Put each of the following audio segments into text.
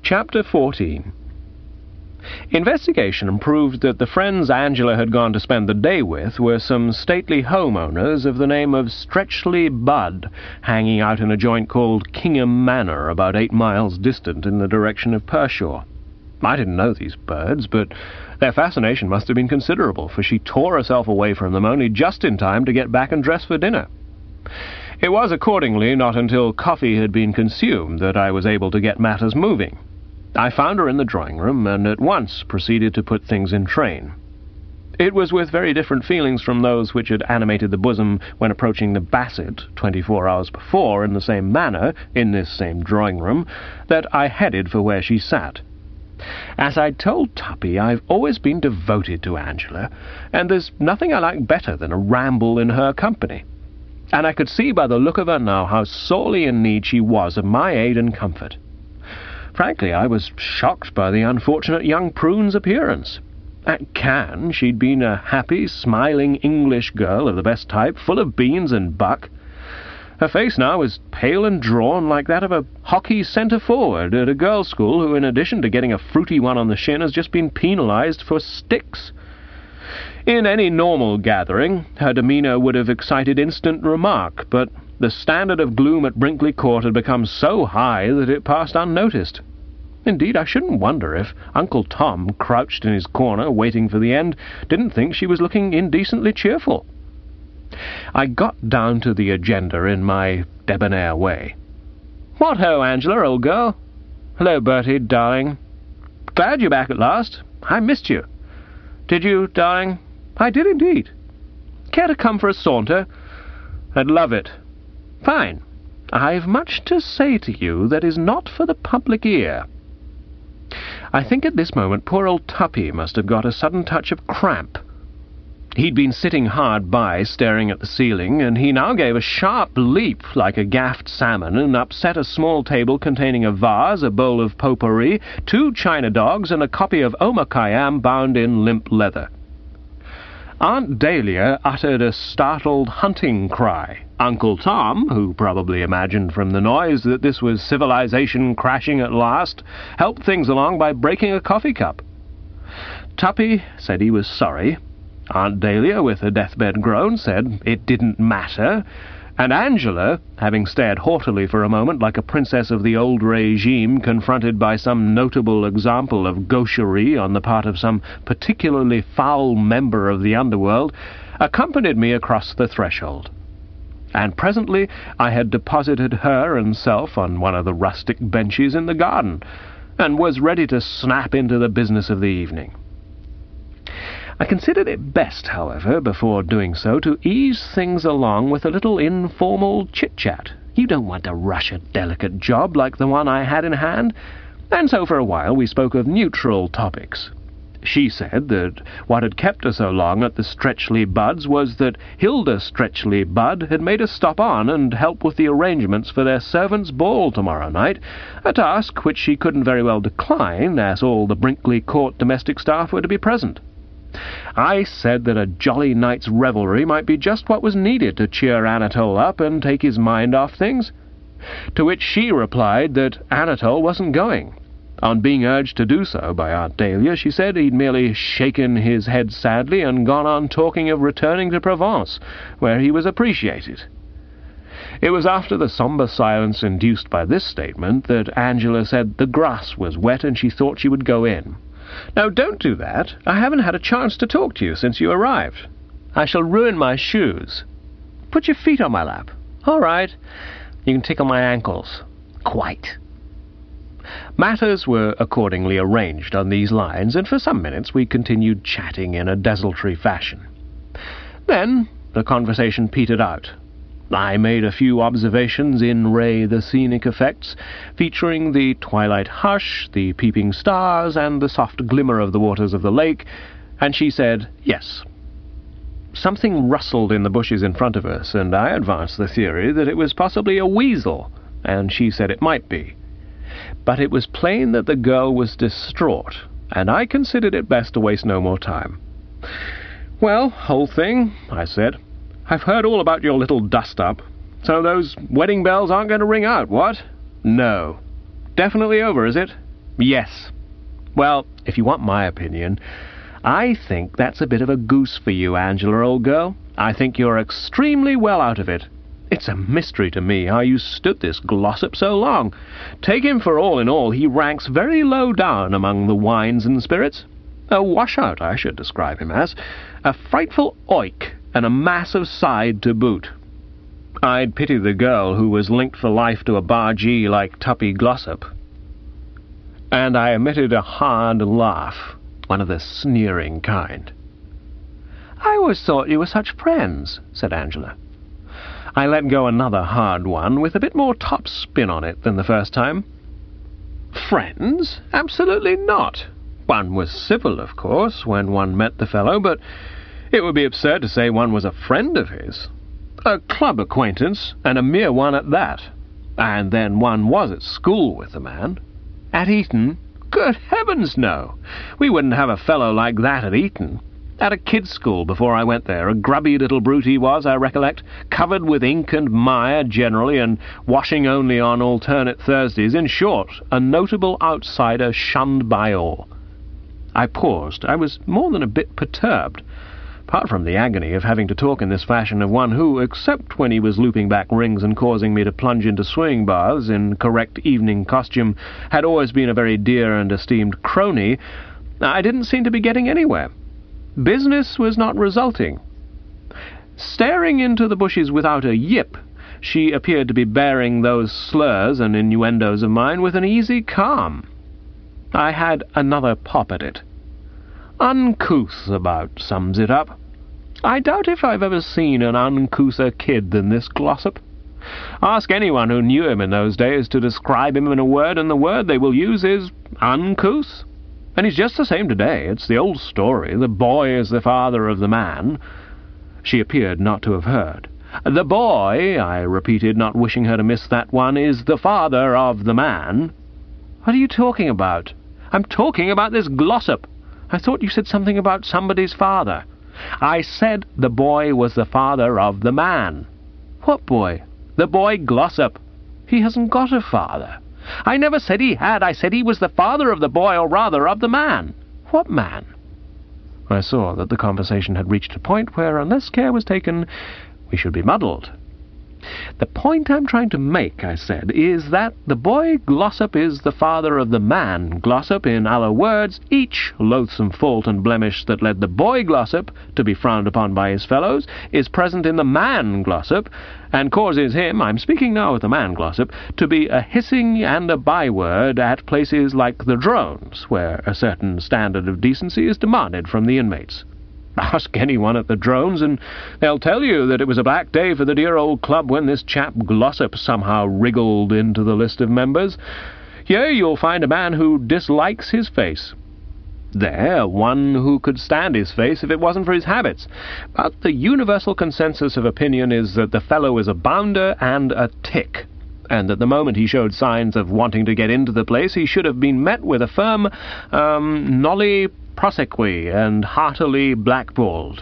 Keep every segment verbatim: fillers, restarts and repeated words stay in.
Chapter fourteen. Investigation proved that the friends Angela had gone to spend the day with were some stately homeowners of the name of Stretchley Budd, hanging out in a joint called Kingham Manor, about eight miles distant in the direction of Pershore. I didn't know these birds, but their fascination must have been considerable, for she tore herself away from them only just in time to get back and dress for dinner. It was accordingly not until coffee had been consumed that I was able to get matters moving. I found her in the drawing-room, and at once proceeded to put things in train. It was with very different feelings from those which had animated the bosom when approaching the Bassett twenty-four hours before in the same manner, in this same drawing-room, that I headed for where she sat. As I'd told Tuppy, I've always been devoted to Angela, and there's nothing I like better than a ramble in her company. And I could see by the look of her now how sorely in need she was of my aid and comfort. Frankly, I was shocked by the unfortunate young prune's appearance. At Cannes, she'd been a happy, smiling English girl of the best type, full of beans and buck. Her face now was pale and drawn like that of a hockey centre-forward at a girls' school who, in addition to getting a fruity one on the shin, has just been penalised for sticks. In any normal gathering, her demeanour would have excited instant remark, but the standard of gloom at Brinkley Court had become so high that it passed unnoticed. Indeed, I shouldn't wonder if Uncle Tom, crouched in his corner waiting for the end, didn't think she was looking indecently cheerful. I got down to the agenda in my debonair way. "What ho, Angela, old girl." "Hello, Bertie, darling." "Glad you're back at last. I missed you." "Did you, darling?" "I did indeed." "Care to come for a saunter?" "I'd love it." "Fine. I've much to say to you that is not for the public ear." I think at this moment poor old Tuppy must have got a sudden touch of cramp. He'd been sitting hard by, staring at the ceiling, and he now gave a sharp leap like a gaffed salmon and upset a small table containing a vase, a bowl of potpourri, two china dogs, and a copy of Omar Khayyam bound in limp leather. Aunt Dahlia uttered a startled hunting cry. Uncle Tom, who probably imagined from the noise that this was civilization crashing at last, helped things along by breaking a coffee cup. Tuppy said he was sorry. Aunt Dahlia, with a deathbed groan, said it didn't matter, and Angela, having stared haughtily for a moment like a princess of the old regime confronted by some notable example of gaucherie on the part of some particularly foul member of the underworld, accompanied me across the threshold. And presently I had deposited her and self on one of the rustic benches in the garden, and was ready to snap into the business of the evening. I considered it best, however, before doing so, to ease things along with a little informal chit-chat. You don't want to rush a delicate job like the one I had in hand, and so for a while we spoke of neutral topics. She said that what had kept her so long at the Stretchley Budds was that Hilda Stretchley Budd had made us stop on and help with the arrangements for their servants' ball tomorrow night, a task which she couldn't very well decline, as all the Brinkley Court domestic staff were to be present. I said that a jolly night's revelry might be just what was needed to cheer Anatole up and take his mind off things, to which she replied that Anatole wasn't going. On being urged to do so by Aunt Dahlia, she said he'd merely shaken his head sadly and gone on talking of returning to Provence, where he was appreciated. It was after the sombre silence induced by this statement that Angela said the grass was wet and she thought she would go in. "Now, don't do that. I haven't had a chance to talk to you since you arrived. I shall ruin my shoes." "Put your feet on my lap." "All right. You can tickle my ankles." "Quite." Matters were accordingly arranged on these lines, and for some minutes we continued chatting in a desultory fashion. Then the conversation petered out. I made a few observations in re the scenic effects, featuring the twilight hush, the peeping stars, and the soft glimmer of the waters of the lake, and she said yes. Something rustled in the bushes in front of us, and I advanced the theory that it was possibly a weasel, and she said it might be. But it was plain that the girl was distraught, and I considered it best to waste no more time. "Well, old thing," I said, "I've heard all about your little dust-up. So those wedding bells aren't going to ring out, what?" "No." "Definitely over, is it?" Yes. Well, if you want my opinion, I think that's a bit of a goose for you, Angela, old girl. I think you're extremely well out of it. It's a mystery to me how you stood this Glossop so long. Take him for all in all, he ranks very low down among the wines and spirits. A washout, I should describe him as. A frightful oik, and a mass of side to boot. I'd pity the girl who was linked for life to a bargee like Tuppy Glossop. And I emitted a hard laugh, one of the sneering kind. "I always thought you were such friends," said Angela. I let go another hard one, with a bit more top spin on it than the first time. Friends? Absolutely not. One was civil, of course, when one met the fellow, but it would be absurd to say one was a friend of his. A club acquaintance, and a mere one at that. And then one was at school with the man. At Eton? Good heavens, no! We wouldn't have a fellow like that at Eton. At a kid's school before I went there, a grubby little brute he was, I recollect, covered with ink and mire generally, and washing only on alternate Thursdays. In short, a notable outsider shunned by all. I paused. I was more than a bit perturbed, apart from the agony of having to talk in this fashion of one who, except when he was looping back rings and causing me to plunge into swimming baths in correct evening costume, had always been a very dear and esteemed crony. I didn't seem to be getting anywhere. Business was not resulting. Staring into the bushes without a yip, she appeared to be bearing those slurs and innuendos of mine with an easy calm. I had another pop at it. Uncouth about sums it up. I doubt if I've ever seen an uncouther kid than this Glossop. Ask anyone who knew him in those days to describe him in a word, and the word they will use is uncouth. And he's just the same today. It's the old story. The boy is the father of the man. She appeared not to have heard. The boy, I repeated, not wishing her to miss that one, is the father of the man. What are you talking about? I'm talking about this Glossop. I thought you said something about somebody's father. I said the boy was the father of the man. What boy? The boy Glossop. He hasn't got a father. I never said he had. I said he was the father of the boy, or rather of the man. What man? I saw that the conversation had reached a point where, unless care was taken, we should be muddled. The point I'm trying to make, I said, is that the boy Glossop is the father of the man Glossop. In other words, each loathsome fault and blemish that led the boy Glossop to be frowned upon by his fellows is present in the man Glossop, and causes him, I'm speaking now of the man Glossop, to be a hissing and a byword at places like the Drones, where a certain standard of decency is demanded from the inmates. Ask anyone at the Drones, and they'll tell you that it was a black day for the dear old club when this chap Glossop somehow wriggled into the list of members. Here you'll find a man who dislikes his face. There, one who could stand his face if it wasn't for his habits. But the universal consensus of opinion is that the fellow is a bounder and a tick, and that the moment he showed signs of wanting to get into the place, he should have been met with a firm, um, nolli prosequi, and heartily blackballed.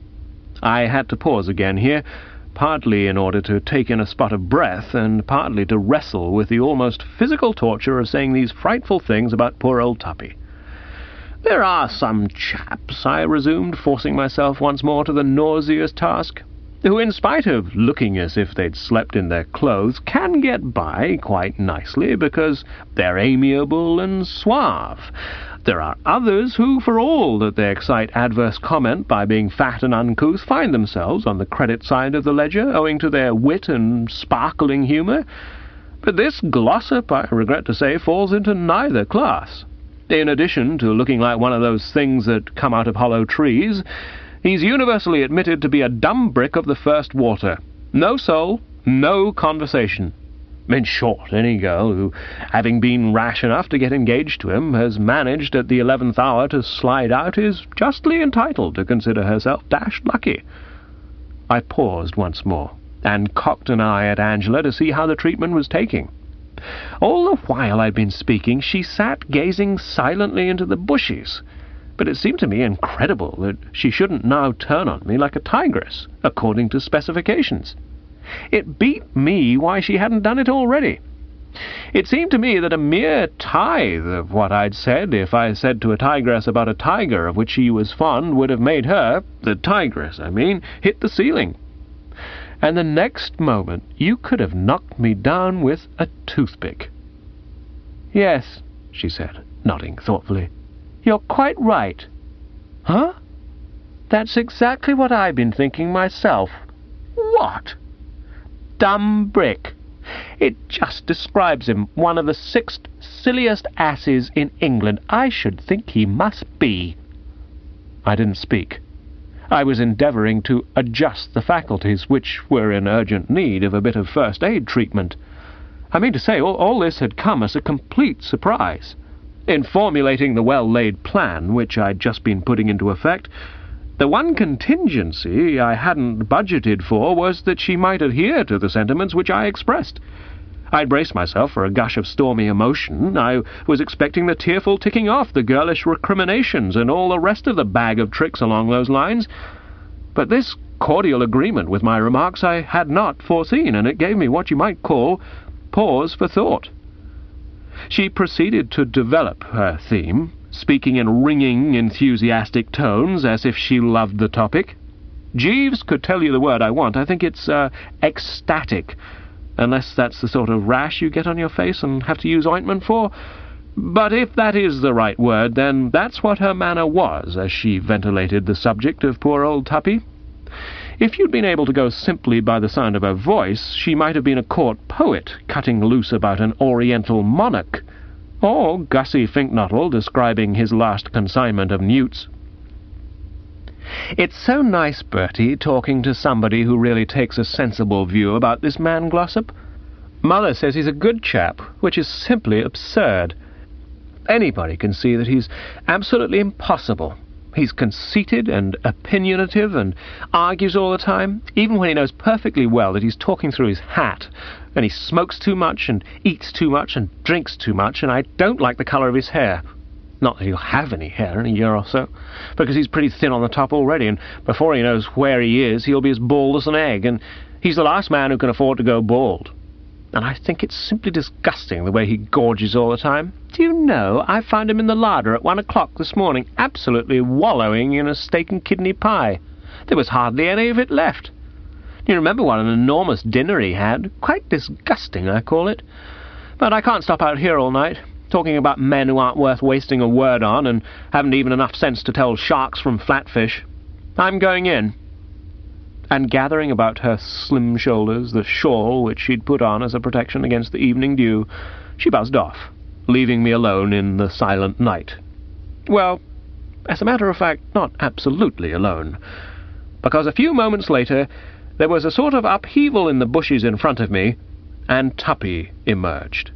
I had to pause again here, partly in order to take in a spot of breath, and partly to wrestle with the almost physical torture of saying these frightful things about poor old Tuppy. There are some chaps, I resumed, forcing myself once more to the nauseous task, who, in spite of looking as if they'd slept in their clothes, can get by quite nicely because they're amiable and suave. There are others who, for all that they excite adverse comment by being fat and uncouth, find themselves on the credit side of the ledger, owing to their wit and sparkling humour. But this Glossop, I regret to say, falls into neither class. In addition to looking like one of those things that come out of hollow trees, he's universally admitted to be a dumb brick of the first water. No soul, no conversation. In short, any girl who, having been rash enough to get engaged to him, has managed at the eleventh hour to slide out, is justly entitled to consider herself dashed lucky. I paused once more, and cocked an eye at Angela to see how the treatment was taking. All the while I'd been speaking, she sat gazing silently into the bushes, but it seemed to me incredible that she shouldn't now turn on me like a tigress, according to specifications. It beat me why she hadn't done it already. It seemed to me that a mere tithe of what I'd said, if I said to a tigress about a tiger of which she was fond, would have made her, the tigress, I mean, hit the ceiling. And the next moment you could have knocked me down with a toothpick. "Yes," she said, nodding thoughtfully. "You're quite right." "Huh?" "That's exactly what I've been thinking myself." "What?" "Dumb brick. It just describes him, one of the six silliest asses in England. I should think he must be." I didn't speak. I was endeavouring to adjust the faculties, which were in urgent need of a bit of first-aid treatment. I mean to say, all, all this had come as a complete surprise. In formulating the well-laid plan, which I'd just been putting into effect, the one contingency I hadn't budgeted for was that she might adhere to the sentiments which I expressed. I'd braced myself for a gush of stormy emotion. I was expecting the tearful ticking off, the girlish recriminations, and all the rest of the bag of tricks along those lines. But this cordial agreement with my remarks I had not foreseen, and it gave me what you might call pause for thought. She proceeded to develop her theme, speaking in ringing, enthusiastic tones, as if she loved the topic. Jeeves could tell you the word I want. I think it's, uh, ecstatic, unless that's the sort of rash you get on your face and have to use ointment for. But if that is the right word, then that's what her manner was as she ventilated the subject of poor old Tuppy. If you'd been able to go simply by the sound of her voice, she might have been a court poet cutting loose about an oriental monarch, or Gussie Finknottle describing his last consignment of newts. "It's so nice, Bertie, talking to somebody who really takes a sensible view about this man Glossop. Mother says he's a good chap, which is simply absurd. Anybody can see that he's absolutely impossible. He's conceited and opinionative and argues all the time, even when he knows perfectly well that he's talking through his hat, and he smokes too much and eats too much and drinks too much, and I don't like the colour of his hair. Not that he'll have any hair in a year or so, because he's pretty thin on the top already, and before he knows where he is, he'll be as bald as an egg, and he's the last man who can afford to go bald. And I think it's simply disgusting the way he gorges all the time. Do you know, I found him in the larder at one o'clock this morning, absolutely wallowing in a steak and kidney pie. There was hardly any of it left. You remember what an enormous dinner he had? Quite disgusting, I call it. But I can't stop out here all night, talking about men who aren't worth wasting a word on, and haven't even enough sense to tell sharks from flatfish. I'm going in." And gathering about her slim shoulders the shawl which she'd put on as a protection against the evening dew, she buzzed off, leaving me alone in the silent night. Well, as a matter of fact, not absolutely alone, because a few moments later there was a sort of upheaval in the bushes in front of me, and Tuppy emerged.